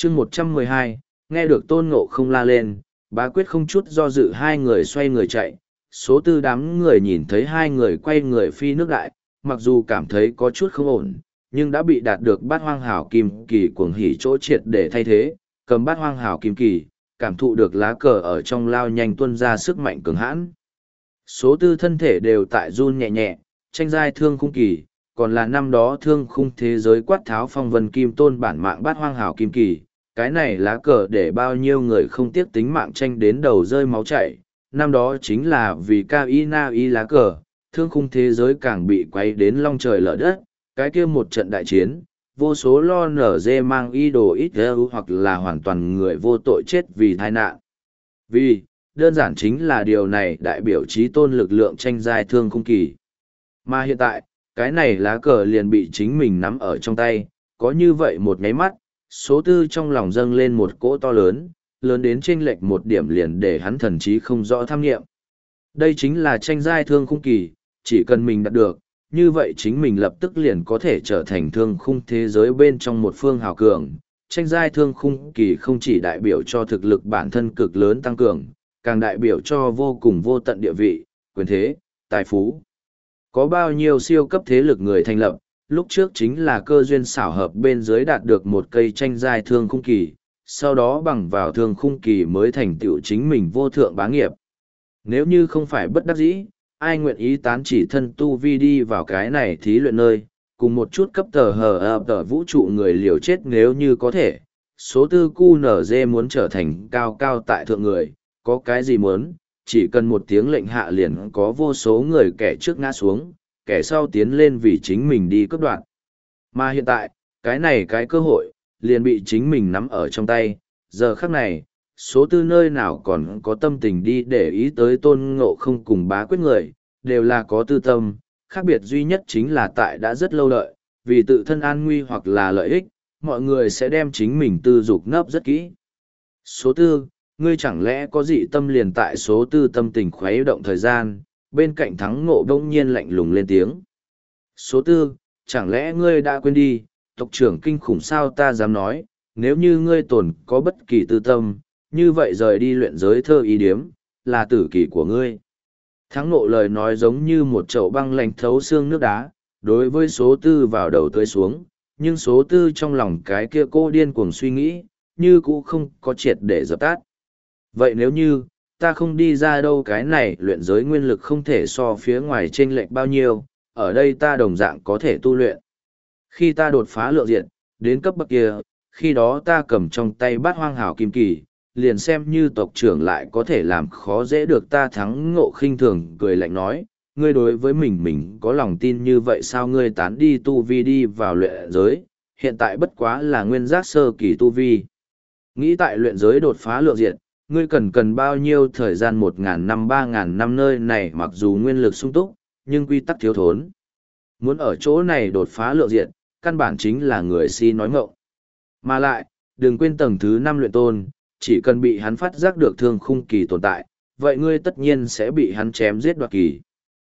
chương 112, nghe được Tôn Ngộ không la lên, Bá Quyết không chút do dự hai người xoay người chạy. Số tư đám người nhìn thấy hai người quay người phi nước đại, mặc dù cảm thấy có chút không ổn, nhưng đã bị đạt được bát hoang hảo kim kỳ cuồng hỉ chỗ triệt để thay thế, cầm bát hoang hảo kim kỳ, cảm thụ được lá cờ ở trong lao nhanh tuôn ra sức mạnh cường hãn. Số tư thân thể đều tại run nhẹ nhẹ, tranh giai thương khung kỳ, còn là năm đó thương khung thế giới quát tháo phong vân kim tôn bản mạng bát hoang hảo kim kỳ. Cái này lá cờ để bao nhiêu người không tiếc tính mạng tranh đến đầu rơi máu chảy. Năm đó chính là vì Cao Y Na Y lá cờ, thương khung thế giới càng bị quay đến long trời lở đất. Cái kia một trận đại chiến, vô số lo nở dê mang y đồ ít hoặc là hoàn toàn người vô tội chết vì tai nạn. Vì, đơn giản chính là điều này đại biểu chí tôn lực lượng tranh giai thương khung kỳ. Mà hiện tại, cái này lá cờ liền bị chính mình nắm ở trong tay, có như vậy một nháy mắt, số tư trong lòng dâng lên một cỗ to lớn, lớn đến chênh lệch một điểm liền để hắn thần trí không rõ tham nghiệm. Đây chính là tranh giai thương khung kỳ, chỉ cần mình đạt được, như vậy chính mình lập tức liền có thể trở thành thương khung thế giới bên trong một phương hào cường. Tranh giai thương khung kỳ không chỉ đại biểu cho thực lực bản thân cực lớn tăng cường, càng đại biểu cho vô cùng vô tận địa vị, quyền thế, tài phú. Có bao nhiêu siêu cấp thế lực người thành lập, lúc trước chính là cơ duyên xảo hợp bên dưới đạt được một cây tranh giai thương khung kỳ, sau đó bằng vào thương khung kỳ mới thành tựu chính mình vô thượng bá nghiệp. Nếu như không phải bất đắc dĩ, ai nguyện ý tán chỉ thân tu vi đi vào cái này thí luyện nơi, cùng một chút cấp tờ vũ trụ người liều chết nếu như có thể. Số tư cu nở dê muốn trở thành cao cao tại thượng người, có cái gì muốn, chỉ cần một tiếng lệnh hạ liền có vô số người kẻ trước ngã xuống, kẻ sau tiến lên vì chính mình đi cướp đoạt. Mà hiện tại, cái này cái cơ hội, liền bị chính mình nắm ở trong tay, giờ khắc này, số tư nơi nào còn có tâm tình đi để ý tới Tôn Ngộ không cùng Bá Quyết người, đều là có tư tâm, khác biệt duy nhất chính là tại đã rất lâu đợi, vì tự thân an nguy hoặc là lợi ích, mọi người sẽ đem chính mình tư dục nấp rất kỹ. Số tư, ngươi chẳng lẽ có dị tâm liền tại số tư tâm tình khuấy động thời gian, bên cạnh Thắng Ngộ bỗng nhiên lạnh lùng lên tiếng. Số tư, chẳng lẽ ngươi đã quên đi, tộc trưởng kinh khủng sao ta dám nói, nếu như ngươi tồn có bất kỳ tư tâm, như vậy rời đi luyện giới thơ ý điếm, là tử kỷ của ngươi. Thắng Ngộ lời nói giống như một chậu băng lạnh thấu xương nước đá, đối với số tư vào đầu tưới xuống, nhưng số tư trong lòng cái kia cô điên cuồng suy nghĩ, như cũ không có triệt để dập tắt. Vậy nếu như, ta không đi ra đâu cái này luyện giới nguyên lực không thể so phía ngoài chênh lệch bao nhiêu, ở đây ta đồng dạng có thể tu luyện. Khi ta đột phá lượng diện, đến cấp bậc kia, khi đó ta cầm trong tay bát hoang hảo kim kỳ, liền xem như tộc trưởng lại có thể làm khó dễ được ta. Thắng Ngộ khinh thường cười lạnh nói, ngươi đối với mình có lòng tin như vậy sao? Ngươi tán đi tu vi đi vào luyện giới, hiện tại bất quá là nguyên giác sơ kỳ tu vi. Nghĩ tại luyện giới đột phá lượng diện, ngươi cần bao nhiêu thời gian? 1.000 năm 3.000 năm nơi này mặc dù nguyên lực sung túc, nhưng quy tắc thiếu thốn. Muốn ở chỗ này đột phá lượng diện, căn bản chính là người si nói ngọng. Mà lại, đừng quên tầng thứ 5 luyện tôn, chỉ cần bị hắn phát giác được thương khung kỳ tồn tại, vậy ngươi tất nhiên sẽ bị hắn chém giết đoạt kỳ.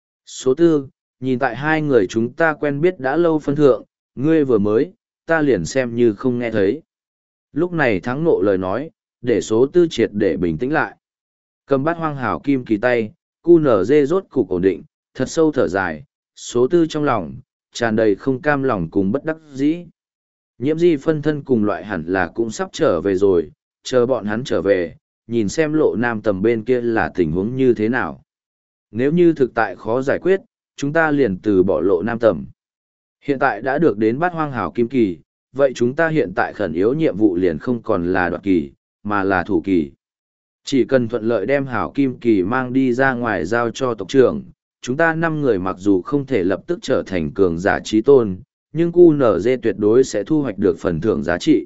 Số tư, nhìn tại hai người chúng ta quen biết đã lâu phân thượng, ngươi vừa mới, ta liền xem như không nghe thấy. Lúc này Thắng Ngộ lời nói, để số tư triệt để bình tĩnh lại. Cầm bát hoang hảo kim kỳ tay, cu nở dê rốt cục ổn định, thật sâu thở dài, số tư trong lòng, tràn đầy không cam lòng cùng bất đắc dĩ. Nhiễm di phân thân cùng loại hẳn là cũng sắp trở về rồi, chờ bọn hắn trở về, nhìn xem Lộ Nam Tầm bên kia là tình huống như thế nào. Nếu như thực tại khó giải quyết, chúng ta liền từ bỏ Lộ Nam Tầm. Hiện tại đã được đến bát hoang hảo kim kỳ, vậy chúng ta hiện tại khẩn yếu nhiệm vụ liền không còn là đoạt kỳ, mà là thủ kỳ. Chỉ cần thuận lợi đem hảo kim kỳ mang đi ra ngoài giao cho tộc trưởng, chúng ta 5 người mặc dù không thể lập tức trở thành cường giả trí tôn, nhưng QNZ tuyệt đối sẽ thu hoạch được phần thưởng giá trị.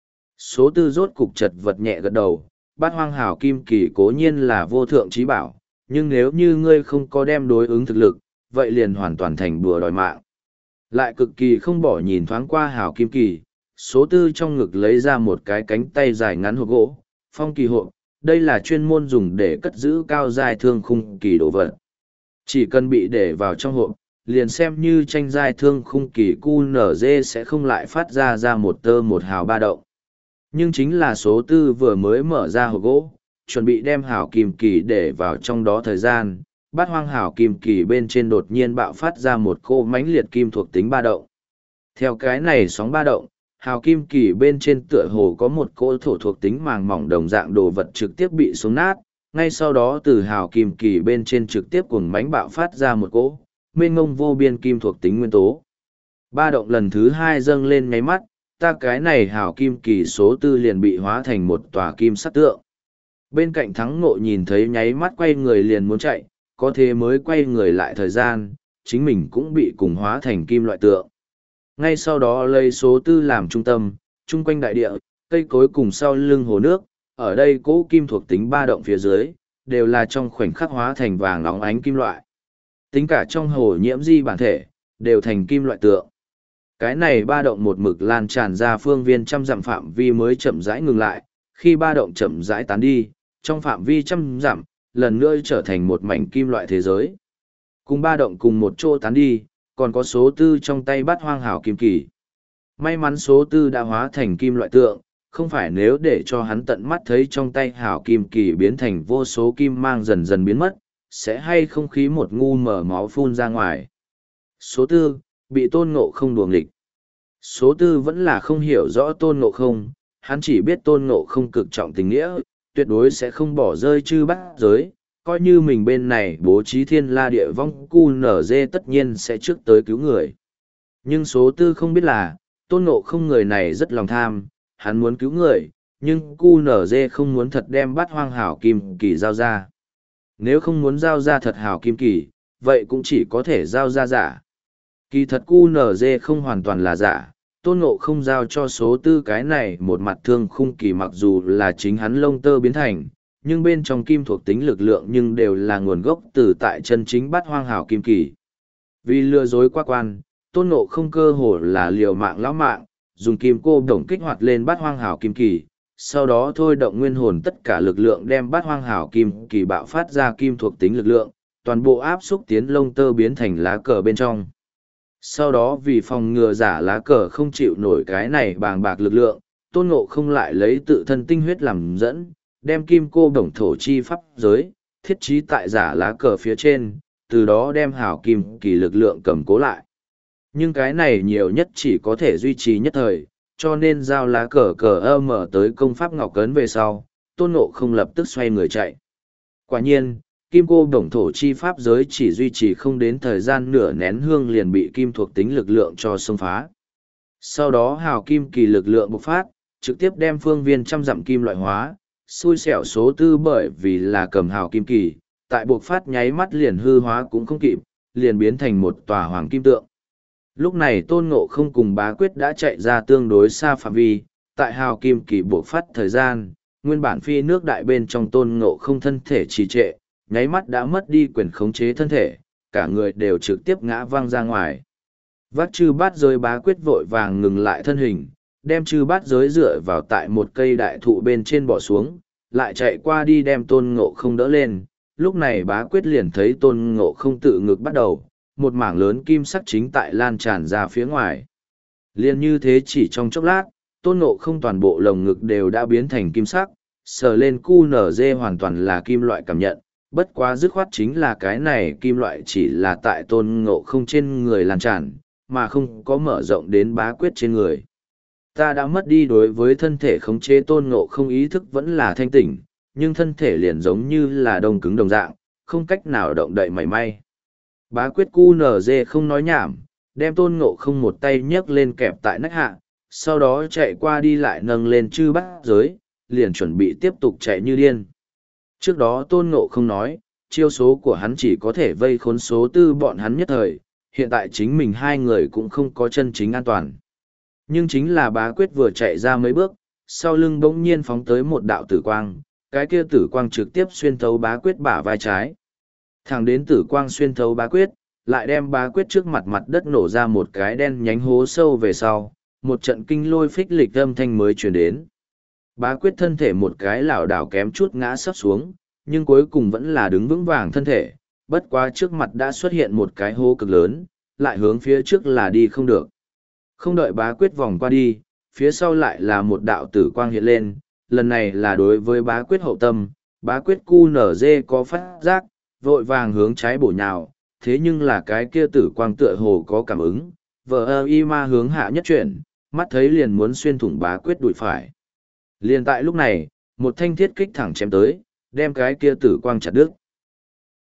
Số tư rốt cục chật vật nhẹ gật đầu, bát hoang hảo kim kỳ cố nhiên là vô thượng trí bảo, nhưng nếu như ngươi không có đem đối ứng thực lực, vậy liền hoàn toàn thành bùa đòi mạng. Lại cực kỳ không bỏ nhìn thoáng qua hảo kim kỳ, số tư trong ngực lấy ra một cái cánh tay dài ngắn hộp gỗ, phong kỳ hộp, đây là chuyên môn dùng để cất giữ cao dài thương khung kỳ đồ vật. Chỉ cần bị để vào trong hộp, liền xem như tranh giai thương khung kỳ QNZ sẽ không lại phát ra một tơ một hào ba động. Nhưng chính là số tư vừa mới mở ra hộp gỗ, chuẩn bị đem hảo kim kỳ để vào trong đó thời gian, bát hoang hảo kim kỳ bên trên đột nhiên bạo phát ra một cỗ mãnh liệt kim thuộc tính ba động. Theo cái này sóng ba động, hào kim kỳ bên trên tựa hồ có một cỗ thổ thuộc tính màng mỏng đồng dạng đồ vật trực tiếp bị xuống nát, ngay sau đó từ hào kim kỳ bên trên trực tiếp cuồng mãnh bạo phát ra một cỗ, mênh ngông vô biên kim thuộc tính nguyên tố. Ba động lần thứ hai dâng lên nháy mắt, ta cái này hào kim kỳ số tư liền bị hóa thành một tòa kim sắc tượng. Bên cạnh thắng ngộ nhìn thấy nháy mắt quay người liền muốn chạy, có thế mới quay người lại thời gian, chính mình cũng bị cùng hóa thành kim loại tượng. Ngay sau đó lấy số tư làm trung tâm, chung quanh đại địa, cây cối cùng sau lưng hồ nước, ở đây cỗ kim thuộc tính ba động phía dưới, đều là trong khoảnh khắc hóa thành vàng óng ánh kim loại. Tính cả trong hồ nhiễm di bản thể, đều thành kim loại tượng. Cái này ba động một mực lan tràn ra phương viên trăm dặm phạm vi mới chậm rãi ngừng lại, khi ba động chậm rãi tán đi, trong phạm vi trăm dặm, lần nữa trở thành một mảnh kim loại thế giới. Cùng ba động cùng một chỗ tán đi, còn có số tư trong tay bát hoang hảo kim kỳ. May mắn số tư đã hóa thành kim loại tượng, không phải nếu để cho hắn tận mắt thấy trong tay hảo kim kỳ biến thành vô số kim mang dần dần biến mất, sẽ hay không khí một ngu mở máu phun ra ngoài. Số tư, bị tôn ngộ không đuồng nghịch. Số tư vẫn là không hiểu rõ tôn ngộ không, hắn chỉ biết tôn ngộ không cực trọng tình nghĩa, tuyệt đối sẽ không bỏ rơi chư bát giới, coi như mình bên này bố trí thiên la địa vong cu nở dê tất nhiên sẽ trước tới cứu người. Nhưng số tư không biết là, tôn ngộ không người này rất lòng tham, hắn muốn cứu người, nhưng cu nở dê không muốn thật đem bát hoang hảo kim kỳ giao ra. Nếu không muốn giao ra thật hảo kim kỳ, vậy cũng chỉ có thể giao ra giả. Kỳ thật cu nở dê không hoàn toàn là giả, tôn ngộ không giao cho số tư cái này một mặt thương khung kỳ mặc dù là chính hắn lông tơ biến thành, nhưng bên trong kim thuộc tính lực lượng nhưng đều là nguồn gốc từ tại chân chính bát hoang hảo kim kỳ. Vì lừa dối qua quan, tôn ngộ không cơ hồ là liều mạng lão mạng, dùng kim cô đồng kích hoạt lên bát hoang hảo kim kỳ, sau đó thôi động nguyên hồn tất cả lực lượng đem bát hoang hảo kim kỳ bạo phát ra kim thuộc tính lực lượng, toàn bộ áp xúc tiến lông tơ biến thành lá cờ bên trong. Sau đó vì phòng ngừa giả lá cờ không chịu nổi cái này bàng bạc lực lượng, tôn ngộ không lại lấy tự thân tinh huyết làm dẫn, đem kim cô đồng thổ chi pháp giới, thiết trí tại giả lá cờ phía trên, từ đó đem hảo kim kỳ lực lượng cầm cố lại. Nhưng cái này nhiều nhất chỉ có thể duy trì nhất thời, cho nên giao lá cờ cờ mở tới công pháp ngọc cấn về sau, tôn ngộ không lập tức xoay người chạy. Quả nhiên, kim cô đồng thổ chi pháp giới chỉ duy trì không đến thời gian nửa nén hương liền bị kim thuộc tính lực lượng cho xông phá. Sau đó hào kim kỳ lực lượng bộc phát, trực tiếp đem phương viên trăm dặm kim loại hóa, xui xẻo số tư bởi vì là cầm hào kim kỳ, tại bộc phát nháy mắt liền hư hóa cũng không kịp, liền biến thành một tòa hoàng kim tượng. Lúc này tôn ngộ không cùng bá quyết đã chạy ra tương đối xa phạm vi, tại hào kim kỳ bộc phát thời gian, nguyên bản phi nước đại bên trong tôn ngộ không thân thể trì trệ, nháy mắt đã mất đi quyền khống chế thân thể, cả người đều trực tiếp ngã văng ra ngoài. Vác chư bát giới bá quyết vội vàng ngừng lại thân hình, đem chư bát giới dựa vào tại một cây đại thụ bên trên bỏ xuống, lại chạy qua đi đem tôn ngộ không đỡ lên. Lúc này bá quyết liền thấy tôn ngộ không tự ngực bắt đầu, một mảng lớn kim sắc chính tại lan tràn ra phía ngoài. Liền như thế chỉ trong chốc lát, tôn ngộ không toàn bộ lồng ngực đều đã biến thành kim sắc, sờ lên cu nở dê hoàn toàn là kim loại cảm nhận, bất quá dứt khoát chính là cái này kim loại chỉ là tại tôn ngộ không trên người lan tràn, mà không có mở rộng đến bá quyết trên người. Ta đã mất đi đối với thân thể khống chế tôn ngộ không ý thức vẫn là thanh tỉnh, nhưng thân thể liền giống như là đông cứng đồng dạng, không cách nào động đậy mảy may. Bá quyết cu nở dê không nói nhảm, đem tôn ngộ không một tay nhấc lên kẹp tại nách hạ, sau đó chạy qua đi lại nâng lên chư bát giới, liền chuẩn bị tiếp tục chạy như điên. Trước đó tôn ngộ không nói, chiêu số của hắn chỉ có thể vây khốn số tư bọn hắn nhất thời, hiện tại chính mình hai người cũng không có chân chính an toàn. Nhưng chính là bá quyết vừa chạy ra mấy bước, sau lưng bỗng nhiên phóng tới một đạo tử quang, cái kia tử quang trực tiếp xuyên thấu bá quyết bả vai trái. Thẳng đến tử quang xuyên thấu bá quyết, lại đem bá quyết trước mặt mặt đất nổ ra một cái đen nhánh hố sâu về sau, một trận kinh lôi phích lịch âm thanh mới truyền đến. Bá quyết thân thể một cái lảo đảo kém chút ngã sấp xuống, nhưng cuối cùng vẫn là đứng vững vàng thân thể, bất quá trước mặt đã xuất hiện một cái hố cực lớn, lại hướng phía trước là đi không được. Không đợi bá quyết vòng qua đi, phía sau lại là một đạo tử quang hiện lên, lần này là đối với bá quyết hậu tâm, bá quyết cu nở dê có phát giác, vội vàng hướng trái bổ nhào, thế nhưng là cái kia tử quang tựa hồ có cảm ứng, vờ ơ y ma hướng hạ nhất chuyển, mắt thấy liền muốn xuyên thủng bá quyết đùi phải. Liền tại lúc này, một thanh thiết kích thẳng chém tới, đem cái kia tử quang chặt đứt.